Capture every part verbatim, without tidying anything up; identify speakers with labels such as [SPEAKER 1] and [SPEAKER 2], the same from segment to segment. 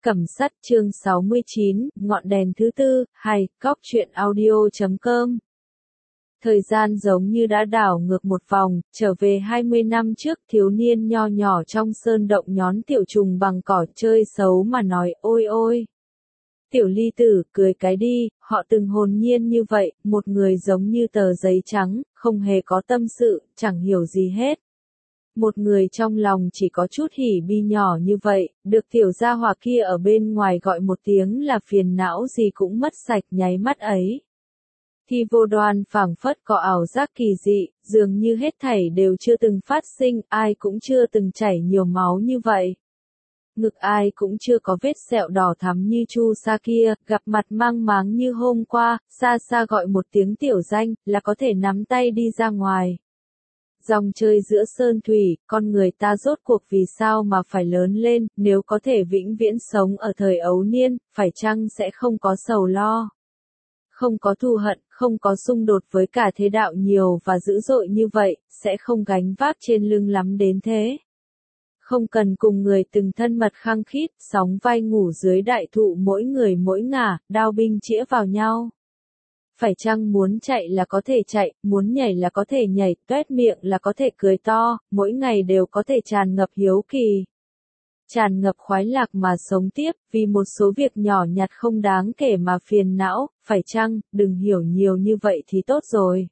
[SPEAKER 1] Cẩm Sắt chương sáu mươi chín, ngọn đèn thứ tư, hay, cóc truyện audio chấm com. Thời gian giống như đã đảo ngược một vòng, trở về hai mươi năm trước, thiếu niên nho nhỏ trong sơn động nhón tiểu trùng bằng cỏ chơi xấu mà nói ôi ôi. Tiểu ly tử, cười cái đi, họ từng hồn nhiên như vậy, một người giống như tờ giấy trắng, không hề có tâm sự, chẳng hiểu gì hết. Một người trong lòng chỉ có chút hỉ bi nhỏ như vậy, được tiểu gia hỏa kia ở bên ngoài gọi một tiếng là phiền não gì cũng mất sạch nháy mắt ấy. Thi vô đoan phảng phất có ảo giác kỳ dị, dường như hết thảy đều chưa từng phát sinh, ai cũng chưa từng chảy nhiều máu như vậy. Ngực ai cũng chưa có vết sẹo đỏ thắm như chu sa kia, gặp mặt mang máng như hôm qua, xa xa gọi một tiếng tiểu danh, là có thể nắm tay đi ra ngoài. Dòng chơi giữa sơn thủy, con người ta rốt cuộc vì sao mà phải lớn lên, nếu có thể vĩnh viễn sống ở thời ấu niên, phải chăng sẽ không có sầu lo. Không có thù hận, không có xung đột với cả thế đạo nhiều và dữ dội như vậy, sẽ không gánh vác trên lưng lắm đến thế. Không cần cùng người từng thân mật khăng khít, sóng vai ngủ dưới đại thụ mỗi người mỗi ngả, đao binh chĩa vào nhau. Phải chăng muốn chạy là có thể chạy, muốn nhảy là có thể nhảy, tuét miệng là có thể cười to, mỗi ngày đều có thể tràn ngập hiếu kỳ. Tràn ngập khoái lạc mà sống tiếp, vì một số việc nhỏ nhặt không đáng kể mà phiền não, phải chăng, đừng hiểu nhiều như vậy thì tốt rồi.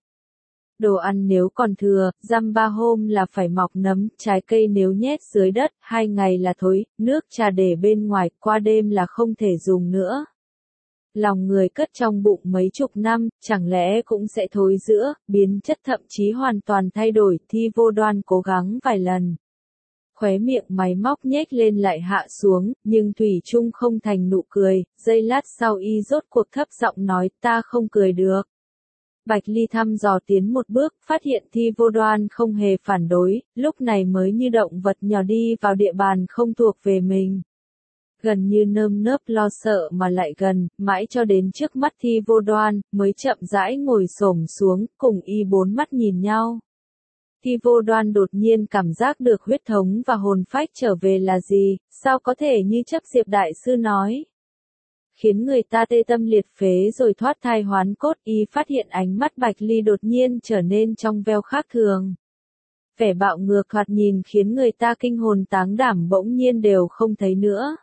[SPEAKER 1] Đồ ăn nếu còn thừa, dăm ba hôm là phải mọc nấm, trái cây nếu nhét dưới đất, hai ngày là thối, nước trà để bên ngoài, qua đêm là không thể dùng nữa. Lòng người cất trong bụng mấy chục năm, chẳng lẽ cũng sẽ thối rữa, biến chất thậm chí hoàn toàn thay đổi, Thi vô đoan cố gắng vài lần. Khóe miệng máy móc nhếch lên lại hạ xuống, nhưng thủy chung không thành nụ cười, giây lát sau y rốt cuộc thấp giọng nói ta không cười được. Bạch Ly thăm dò tiến một bước, phát hiện Thi vô đoan không hề phản đối, lúc này mới như động vật nhỏ đi vào địa bàn không thuộc về mình. Gần như nơm nớp lo sợ mà lại gần, mãi cho đến trước mắt Thi vô đoan, mới chậm rãi ngồi xổm xuống, cùng y bốn mắt nhìn nhau. Thi vô đoan đột nhiên cảm giác được huyết thống và hồn phách trở về là gì, sao có thể như chấp Diệp Đại Sư nói. Khiến người ta tê tâm liệt phế rồi thoát thai hoán cốt, y phát hiện ánh mắt Bạch Ly đột nhiên trở nên trong veo khác thường. Vẻ bạo ngược thoạt nhìn khiến người ta kinh hồn táng đảm bỗng nhiên đều không thấy nữa.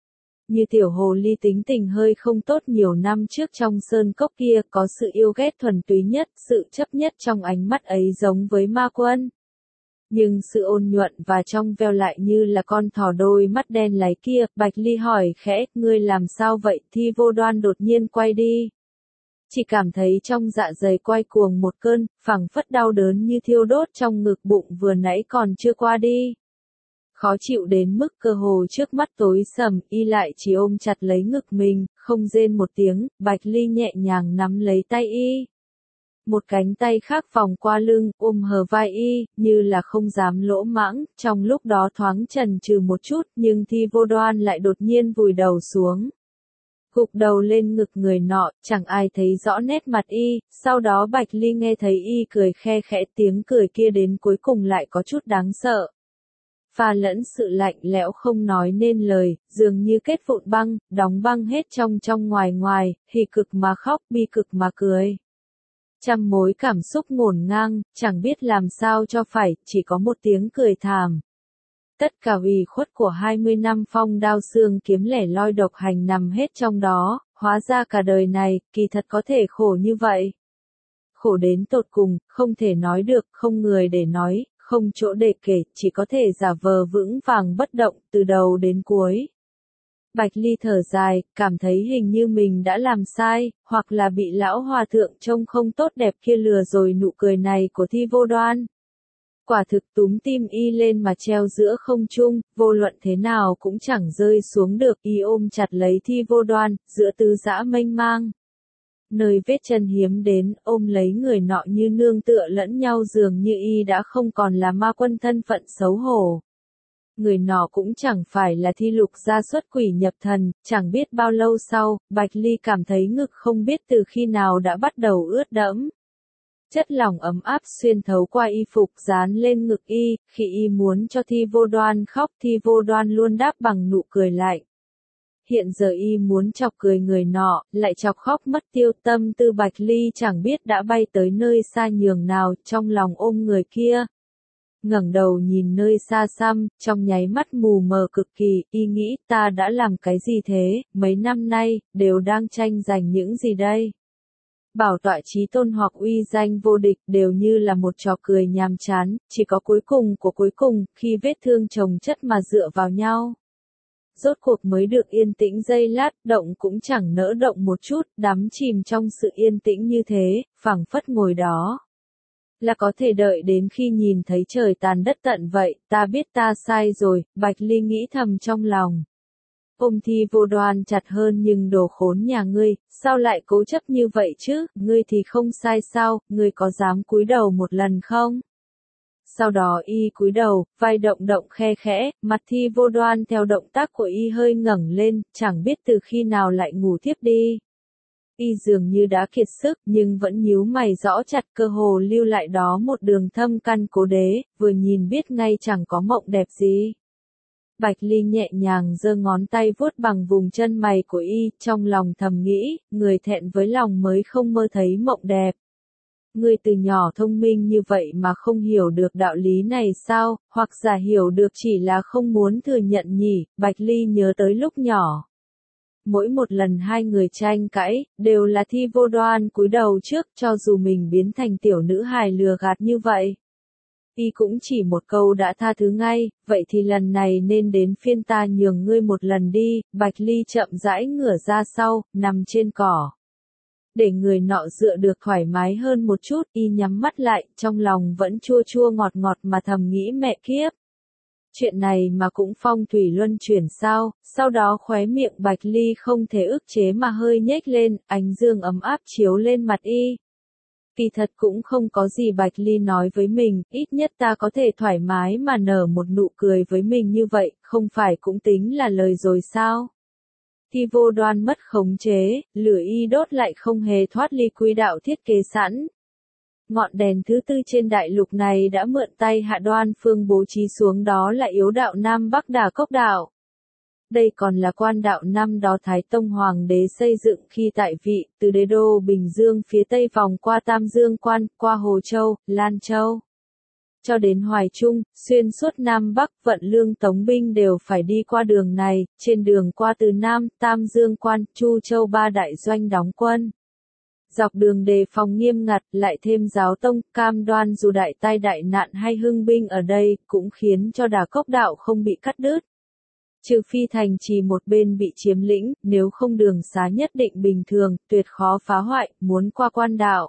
[SPEAKER 1] Như tiểu hồ ly tính tình hơi không tốt nhiều năm trước trong sơn cốc kia, có sự yêu ghét thuần túy nhất, sự chấp nhất trong ánh mắt ấy giống với ma quân. Nhưng sự ôn nhuận và trong veo lại như là con thỏ đôi mắt đen láy kia, Bạch Ly hỏi khẽ, ngươi làm sao vậy? Thi vô đoan đột nhiên quay đi. Chỉ cảm thấy trong dạ dày quay cuồng một cơn, phảng phất đau đớn như thiêu đốt trong ngực bụng vừa nãy còn chưa qua đi. Khó chịu đến mức cơ hồ trước mắt tối sầm, y lại chỉ ôm chặt lấy ngực mình, không rên một tiếng, Bạch Ly nhẹ nhàng nắm lấy tay y. Một cánh tay khác vòng qua lưng, ôm hờ vai y, như là không dám lỗ mãng, trong lúc đó thoáng chần chừ một chút, nhưng Thi vô đoan lại đột nhiên vùi đầu xuống. Gục đầu lên ngực người nọ, chẳng ai thấy rõ nét mặt y, sau đó Bạch Ly nghe thấy y cười khe khẽ, tiếng cười kia đến cuối cùng lại có chút đáng sợ. Pha lẫn sự lạnh lẽo không nói nên lời, dường như kết vụn băng, đóng băng hết trong trong ngoài ngoài, hỉ cực mà khóc, bi cực mà cười. Trăm mối cảm xúc ngổn ngang, chẳng biết làm sao cho phải, chỉ có một tiếng cười thảm. Tất cả ủy khuất của hai mươi năm phong đao xương kiếm lẻ loi độc hành nằm hết trong đó, hóa ra cả đời này, kỳ thật có thể khổ như vậy. Khổ đến tột cùng, không thể nói được, không người để nói, không chỗ để kể, chỉ có thể giả vờ vững vàng bất động, từ đầu đến cuối. Bạch Ly thở dài, cảm thấy hình như mình đã làm sai, hoặc là bị lão hòa thượng trông không tốt đẹp kia lừa rồi nụ cười này của Thi vô đoan. Quả thực túm tim y lên mà treo giữa không trung, vô luận thế nào cũng chẳng rơi xuống được, y ôm chặt lấy Thi vô đoan, giữa tứ dã mênh mang. Nơi vết chân hiếm đến, ôm lấy người nọ như nương tựa lẫn nhau dường như y đã không còn là ma quân thân phận xấu hổ. Người nọ cũng chẳng phải là Thi lục gia xuất quỷ nhập thần, chẳng biết bao lâu sau, Bạch Ly cảm thấy ngực không biết từ khi nào đã bắt đầu ướt đẫm. Chất lỏng ấm áp xuyên thấu qua y phục dán lên ngực y, khi y muốn cho Thi vô đoan khóc Thi vô đoan luôn đáp bằng nụ cười lạnh. hiện giờ y muốn chọc cười người nọ, lại chọc khóc mất tiêu tâm tư Bạch Ly chẳng biết đã bay tới nơi xa nhường nào, trong lòng ôm người kia. Ngẩng đầu nhìn nơi xa xăm, trong nháy mắt mù mờ cực kỳ, y nghĩ ta đã làm cái gì thế, mấy năm nay, đều đang tranh giành những gì đây. Bảo tọa chí tôn hoặc uy danh vô địch đều như là một trò cười nhàm chán, chỉ có cuối cùng của cuối cùng, khi vết thương chồng chất mà dựa vào nhau. Rốt cuộc mới được yên tĩnh giây lát, động cũng chẳng nỡ động một chút, đắm chìm trong sự yên tĩnh như thế, phảng phất ngồi đó. Là có thể đợi đến khi nhìn thấy trời tàn đất tận vậy, ta biết ta sai rồi, Bạch Ly nghĩ thầm trong lòng. Ôm Thi Vô Đoan chặt hơn nhưng đồ khốn nhà ngươi, sao lại cố chấp như vậy chứ, ngươi thì không sai sao, ngươi có dám cúi đầu một lần không? Sau đó y cúi đầu, vai động động khe khẽ, mặt Thi Vô Đoan theo động tác của y hơi ngẩng lên, chẳng biết từ khi nào lại ngủ thiếp đi. Y dường như đã kiệt sức, nhưng vẫn nhíu mày rõ chặt, cơ hồ lưu lại đó một đường thâm căn cố đế, vừa nhìn biết ngay chẳng có mộng đẹp gì. Bạch Ly nhẹ nhàng giơ ngón tay vuốt bằng vùng chân mày của y, trong lòng thầm nghĩ, người thẹn với lòng mới không mơ thấy mộng đẹp. Ngươi từ nhỏ thông minh như vậy mà không hiểu được đạo lý này sao, hoặc giả hiểu được chỉ là không muốn thừa nhận nhỉ, Bạch Ly nhớ tới lúc nhỏ. Mỗi một lần hai người tranh cãi, đều là Thi Vô Đoan cúi đầu trước, cho dù mình biến thành tiểu nữ hài lừa gạt như vậy. Y cũng chỉ một câu đã tha thứ ngay, vậy thì lần này nên đến phiên ta nhường ngươi một lần đi, Bạch Ly chậm rãi ngửa ra sau, nằm trên cỏ. Để người nọ dựa được thoải mái hơn một chút, y nhắm mắt lại, trong lòng vẫn chua chua ngọt ngọt mà thầm nghĩ mẹ kiếp. Chuyện này mà cũng phong thủy luân chuyển sao, sau đó khóe miệng Bạch Ly không thể ức chế mà hơi nhếch lên, ánh dương ấm áp chiếu lên mặt y. Kỳ thật cũng không có gì Bạch Ly nói với mình, ít nhất ta có thể thoải mái mà nở một nụ cười với mình như vậy, không phải cũng tính là lời rồi sao? Thi Vô Đoan mất khống chế, lửa y đốt lại không hề thoát ly quỹ đạo thiết kế sẵn. Ngọn đèn thứ tư trên đại lục này đã mượn tay Hạ Đoan Phương bố trí xuống, đó là yếu đạo Nam Bắc Đà Cốc đạo. Đây còn là quan đạo năm đó Thái Tông Hoàng đế xây dựng khi tại vị, từ đế đô Bình Dương phía tây vòng qua Tam Dương Quan, qua Hồ Châu, Lan Châu. Cho đến Hoài Trung, xuyên suốt Nam Bắc, Vận Lương Tống binh đều phải đi qua đường này, trên đường qua từ Nam, Tam Dương Quan, Chu Châu ba đại doanh đóng quân. Dọc đường đề phòng nghiêm ngặt, lại thêm giáo tông, cam đoan dù đại tai đại nạn hay hưng binh ở đây, cũng khiến cho Đà Cốc đạo không bị cắt đứt. Trừ phi thành trì một bên bị chiếm lĩnh, nếu không đường xá nhất định bình thường, tuyệt khó phá hoại, muốn qua quan đạo.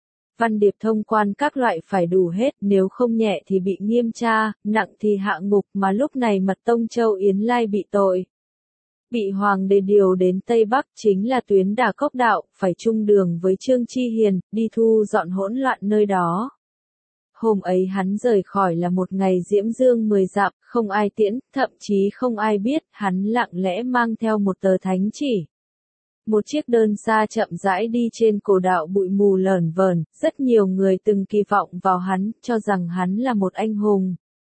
[SPEAKER 1] Văn điệp thông quan các loại phải đủ hết, nếu không nhẹ thì bị nghiêm tra, nặng thì hạ ngục, mà lúc này Mật Tông Châu Yến Lai bị tội. Bị Hoàng đế điều đến Tây Bắc chính là tuyến Đà Cốc đạo, phải chung đường với Trương Chi Hiền, đi thu dọn hỗn loạn nơi đó. Hôm ấy hắn rời khỏi là một ngày diễm dương mười dặm, không ai tiễn, thậm chí không ai biết, hắn lặng lẽ mang theo một tờ thánh chỉ. Một chiếc đơn xa chậm rãi đi trên cổ đạo bụi mù lởn vởn, rất nhiều người từng kỳ vọng vào hắn, cho rằng hắn là một anh hùng.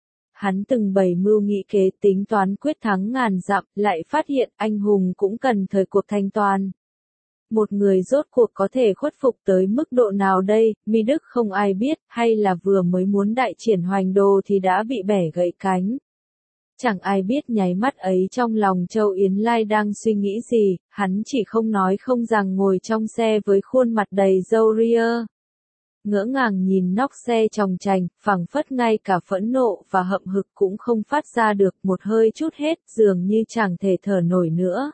[SPEAKER 1] Hắn từng bày mưu nghị kế tính toán quyết thắng ngàn dặm, lại phát hiện anh hùng cũng cần thời cuộc thanh toàn. Một người rốt cuộc có thể khuất phục tới mức độ nào đây, Mi Đức không ai biết, hay là vừa mới muốn đại triển hoành đồ thì đã bị bẻ gãy cánh. Chẳng ai biết nháy mắt ấy trong lòng Châu Yến Lai đang suy nghĩ gì, hắn chỉ không nói không rằng ngồi trong xe với khuôn mặt đầy râu ria. Ngỡ ngàng nhìn nóc xe chòng chành, phảng phất ngay cả phẫn nộ và hậm hực cũng không phát ra được, một hơi chút hết, dường như chẳng thể thở nổi nữa.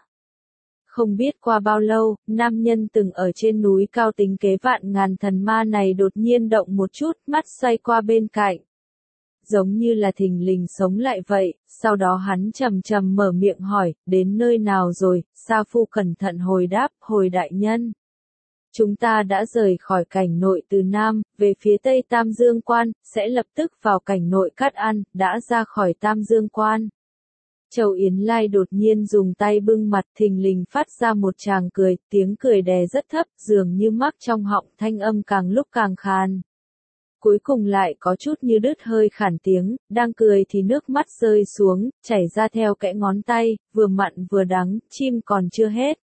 [SPEAKER 1] Không biết qua bao lâu, nam nhân từng ở trên núi cao tính kế vạn ngàn thần ma này đột nhiên động một chút, mắt xoay qua bên cạnh. Giống như là thình lình sống lại vậy, sau đó hắn trầm trầm mở miệng hỏi, đến nơi nào rồi, Sa Phu cẩn thận hồi đáp, hồi đại nhân. Chúng ta đã rời khỏi cảnh nội từ Nam, về phía Tây Tam Dương Quan, sẽ lập tức vào cảnh nội Cát An, đã ra khỏi Tam Dương Quan. Châu Yến Lai đột nhiên dùng tay bưng mặt, thình lình phát ra một tràng cười, tiếng cười đè rất thấp, dường như mắc trong họng, thanh âm càng lúc càng khàn. cuối cùng lại có chút như đứt hơi khản tiếng, đang cười thì nước mắt rơi xuống, chảy ra theo kẽ ngón tay, vừa mặn vừa đắng, chim còn chưa hết.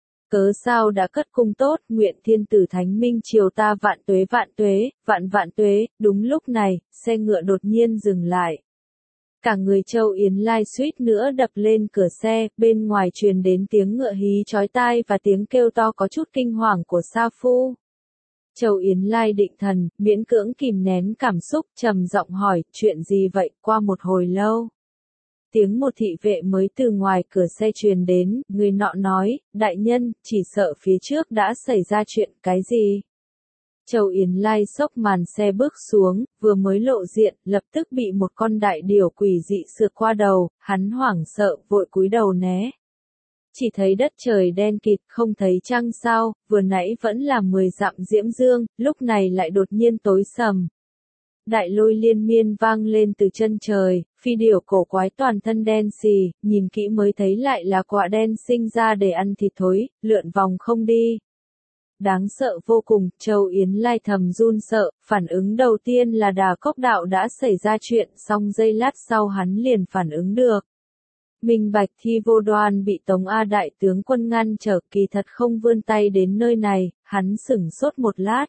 [SPEAKER 1] Cớ sao đã cất cung tốt, nguyện thiên tử thánh minh triều ta vạn tuế vạn tuế, vạn vạn tuế, đúng lúc này, xe ngựa đột nhiên dừng lại. Cả người Châu Yến Lai suýt nữa đập lên cửa xe, bên ngoài truyền đến tiếng ngựa hí chói tai và tiếng kêu to có chút kinh hoàng của Sa Phu. Châu Yến Lai định thần, miễn cưỡng kìm nén cảm xúc, trầm giọng hỏi, chuyện gì vậy, qua một hồi lâu. Tiếng một thị vệ mới từ ngoài cửa xe truyền đến, người nọ nói, đại nhân, chỉ sợ phía trước đã xảy ra chuyện, cái gì? Châu Yến Lai xốc màn xe bước xuống, vừa mới lộ diện, lập tức bị một con đại điểu quỷ dị sượt qua đầu, hắn hoảng sợ, vội cúi đầu né. Chỉ thấy đất trời đen kịt, không thấy trăng sao, vừa nãy vẫn là mười dặm diễm dương, lúc này lại đột nhiên tối sầm. Đại lôi liên miên vang lên từ chân trời, phi điểu cổ quái toàn thân đen xì, nhìn kỹ mới thấy lại là quạ đen sinh ra để ăn thịt thối, lượn vòng không đi. Đáng sợ vô cùng, Châu Yến Lai thầm run sợ, phản ứng đầu tiên là Đà Cốc Đạo đã xảy ra chuyện, xong giây lát sau hắn liền phản ứng được. Minh bạch Thi Vô Đoan bị Tống A đại tướng quân ngăn trở, kỳ thật không vươn tay đến nơi này, hắn sửng sốt một lát.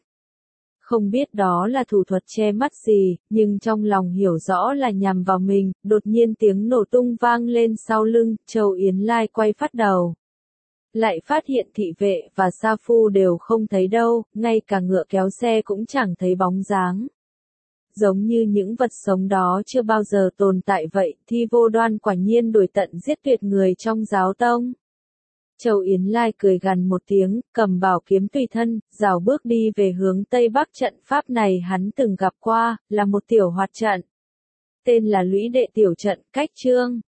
[SPEAKER 1] Không biết đó là thủ thuật che mắt gì, nhưng trong lòng hiểu rõ là nhằm vào mình, đột nhiên tiếng nổ tung vang lên sau lưng, Châu Yến Lai quay phát đầu. Lại phát hiện thị vệ và Sa Phu đều không thấy đâu, ngay cả ngựa kéo xe cũng chẳng thấy bóng dáng. Giống như những vật sống đó chưa bao giờ tồn tại vậy, Thi Vô Đoan quả nhiên đuổi tận giết tuyệt người trong giáo tông. Châu Yến Lai cười gằn một tiếng, cầm bảo kiếm tùy thân, rảo bước đi về hướng Tây Bắc. Trận pháp này hắn từng gặp qua, là một tiểu hoạt trận. Tên là Lũy Đệ Tiểu Trận, cách chương.